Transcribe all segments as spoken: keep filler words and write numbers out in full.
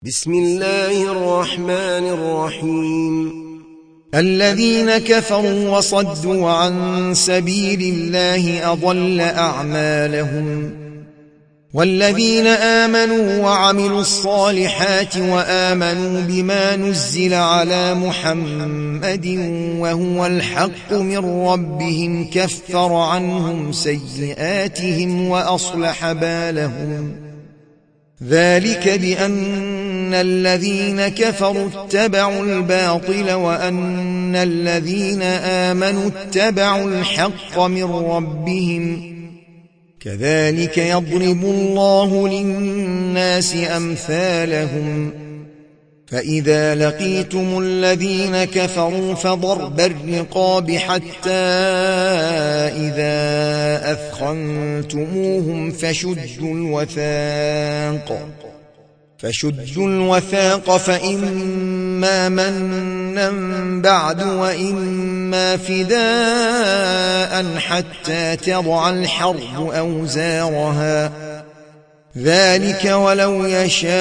بسم الله الرحمن الرحيم. الذين كفروا وصدوا عن سبيل الله أضل أعمالهم والذين آمنوا وعملوا الصالحات وآمنوا بما نزل على محمد وهو الحق من ربهم كفر عنهم سيئاتهم وأصلح بالهم ذلك بأن الذين كفروا اتبعوا الباطل وأن الذين آمنوا اتبعوا الحق من ربهم كذلك يضرب الله للناس أمثالهم فإذا لقيتم الذين كفروا فضرب الرقاب حتى إذا أثخنتموهم فشدوا الوثاق فشدوا الوثاق فإما منا بعد وإما فداء حتى تضع الحرب أوزارها ذلك ولو يشاء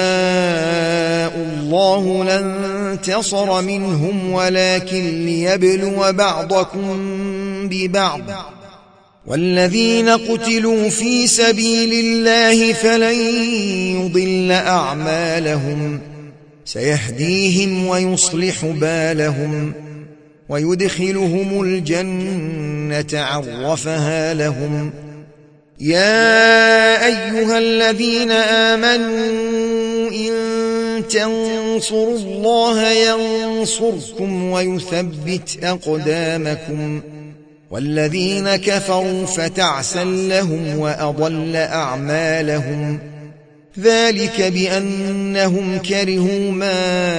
الله لانتصر منهم ولكن ليبلو بعضكم ببعض والذين قتلوا في سبيل الله فلن يضل أعمالهم سيهديهم ويصلح بالهم ويدخلهم الجنة عرفها لهم يا أيها الذين آمنوا إن تنصروا الله ينصركم ويثبت أقدامكم والذين كفروا فتعسا لهم وأضل أعمالهم ذلك بأنهم كرهوا ما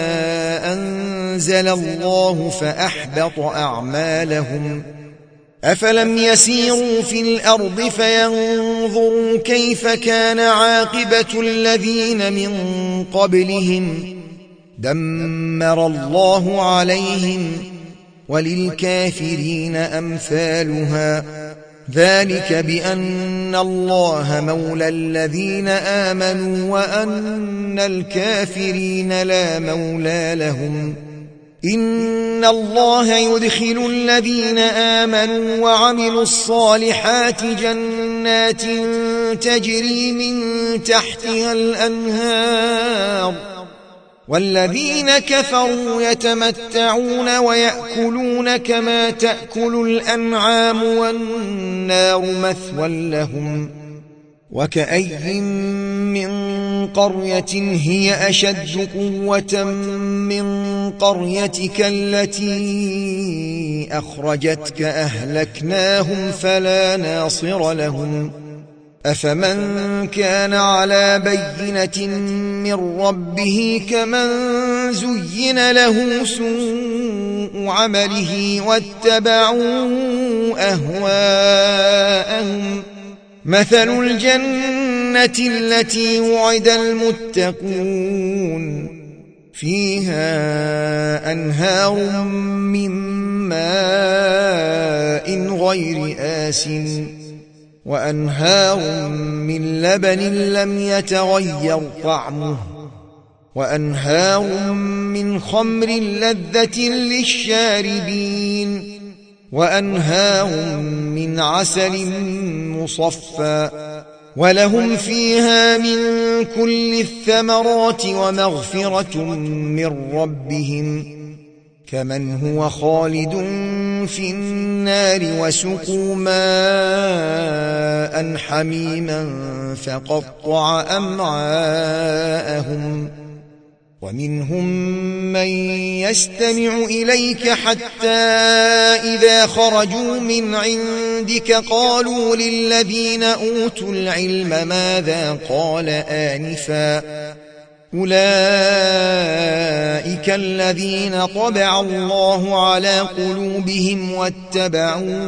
أنزل الله فأحبط أعمالهم أفلم يسيروا في الأرض فينظروا كيف كان عاقبة الذين من قبلهم دمر الله عليهم وللكافرين أمثالها ذلك بأن الله مولى الذين آمنوا وأن الكافرين لا مولى لهم إن الله يدخل الذين آمنوا وعملوا الصالحات جنات تجري من تحتها الأنهار والذين كفروا يتمتعون ويأكلون كما تأكل الأنعام والنار مثوى لهم وكأي من قرية هي أشد قوة من قريتك التي أخرجتك أهلكناهم فلا ناصر لهم أفمن كان على بينة من ربه كمن زين له سوء عمله واتبعوا أهواءهم مثل الجنة التي وعد المتقون فيها أنهار من ماء غير آسن وأنهار من لبن لم يتغير طعمه وأنهار من خمر لذة للشاربين وأنهار من عسل مصفى ولهم فيها من كل الثمرات ومغفرة من ربهم كمن هو خالد في النار وسقوا ماء حميما فقطع أمعاءهم ومنهم من يستمع إليك حتى إذا خرجوا من عندك قالوا للذين أوتوا العلم ماذا قال آنفا أولئك الذين طبع الله على قلوبهم واتبعوا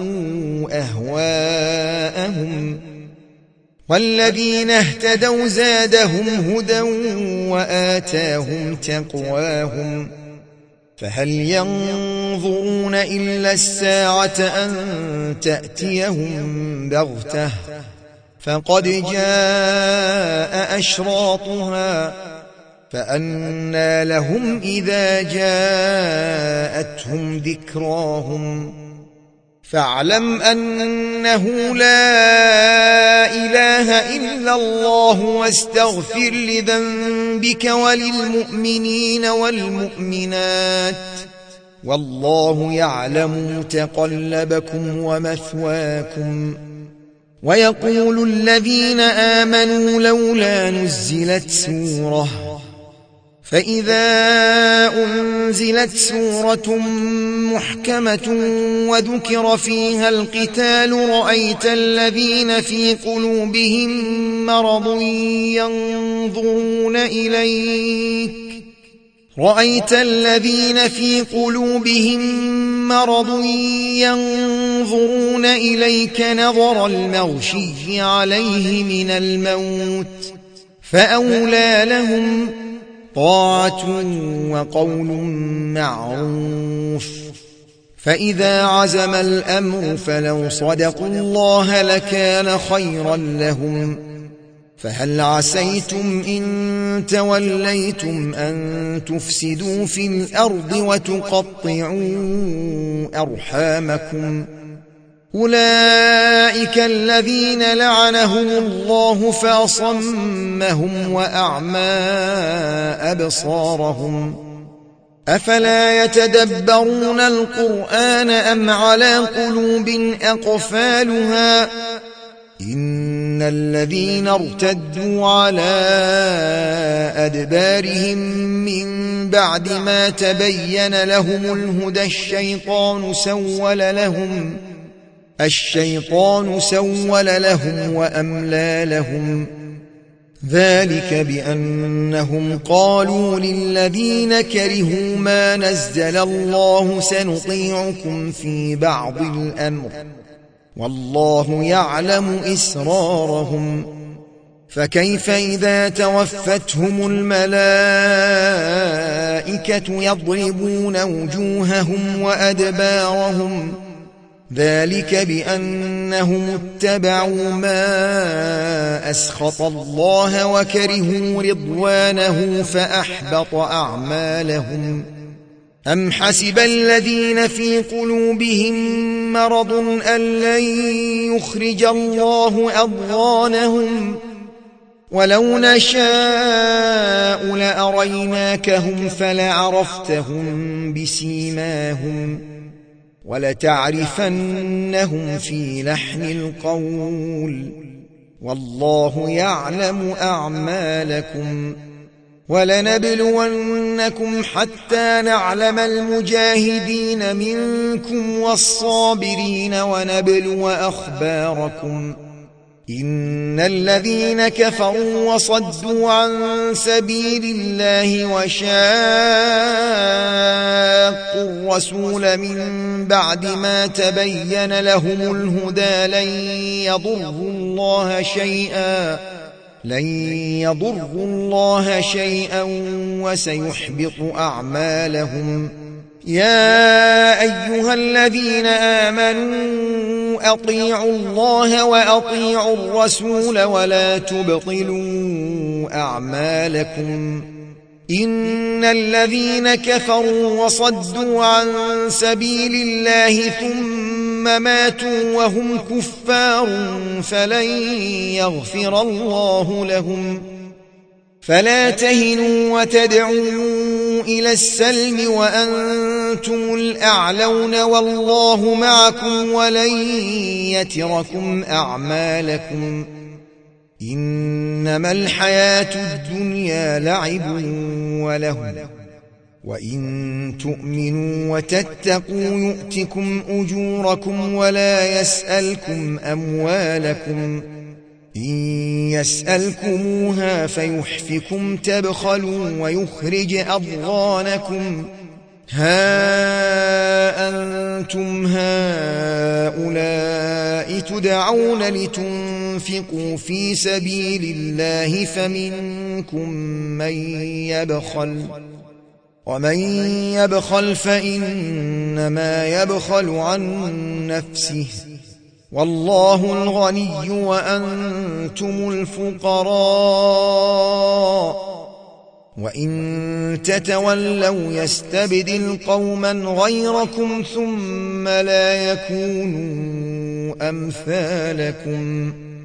أهواءهم والذين اهتدوا زادهم هدى وآتاهم تقواهم فهل ينظرون إلا الساعة أن تأتيهم بغتة فقد جاء أشراطها فأنى لهم إذا جاءتهم ذكراهم فاعلم أنه لا إله إلا الله واستغفر لذنبك وللمؤمنين والمؤمنات والله يعلم متقلبكم ومثواكم. ويقول الذين آمنوا لولا نزلت سورة فإذا أنزلت سورة محكمة وذكر فيها القتال رأيت الذين في قلوبهم مرض ينظرون إليك رأيت الذين في قلوبهم مرض ينظرون إليك نظر المغشي عليه من الموت فأولى لهم طاعة وقول معروف. فإذا عزم الأمر فلو صدقوا الله لكان خيرا لهم. فهل عسيتم إن توليتم أن تفسدوا في الأرض وتقطعوا أرحامكم أولئك الذين لعنهم الله فأصمهم وأعمى أبصارهم أفلا يتدبرون القرآن أم على قلوب أقفالها إن الذين ارتدوا على أدبارهم من بعد ما تبين لهم الهدى الشيطان سول لهم الشيطان سول لهم وأملى لهم ذلك بأنهم قالوا للذين كرهوا ما نزل الله سنطيعكم في بعض الأمر والله يعلم إسرارهم. فكيف إذا توفتهم الملائكة يضربون وجوههم وأدبارهم ذلك بأنهم اتبعوا ما أسخط الله وكرهوا رضوانه فأحبط أعمالهم. أم حسب الذين في قلوبهم مرض أن لن يخرج الله أضغانهم ولو نشاء لأريناكهم فلعرفتهم بسيماهم ولتعرفنهم في لحن القول والله يعلم أعمالكم. ولنبلونكم حتى نعلم المجاهدين منكم والصابرين ونبلو أخباركم. إن الذين كفروا وصدوا عن سبيل الله وشاقوا الرسول من بعد ما تبين لهم الهدى لن يضروا الله شيئا لن يضروا الله شيئا وسيحبط أعمالهم. يا أيها الذين آمنوا أطيعوا الله وأطيعوا الرسول ولا تبطلوا أعمالكم. إن الذين كفروا وصدوا عن سبيل الله ثم ماتوا وهم كفار فلن يغفر الله لهم. فلا تهنوا وتدعوا إلى السلم وأنتم الأعلون والله معكم ولن يتركم أعمالكم. إنما الحياة الدنيا لعب وله وإن تؤمنوا وتتقوا يؤتكم أجوركم ولا يسألكم أموالكم. إن يسألكموها فيحفكم تبخلوا ويخرج أضغانكم. ها أنتم هؤلاء تدعون لتنفقوا في سبيل الله فمنكم من يبخل ومن يبخل فإنما يبخل عن نفسه والله الغني وأنتم الفقراء وإن تتولوا يستبدل قوما غيركم ثم لا يكونوا أمثالكم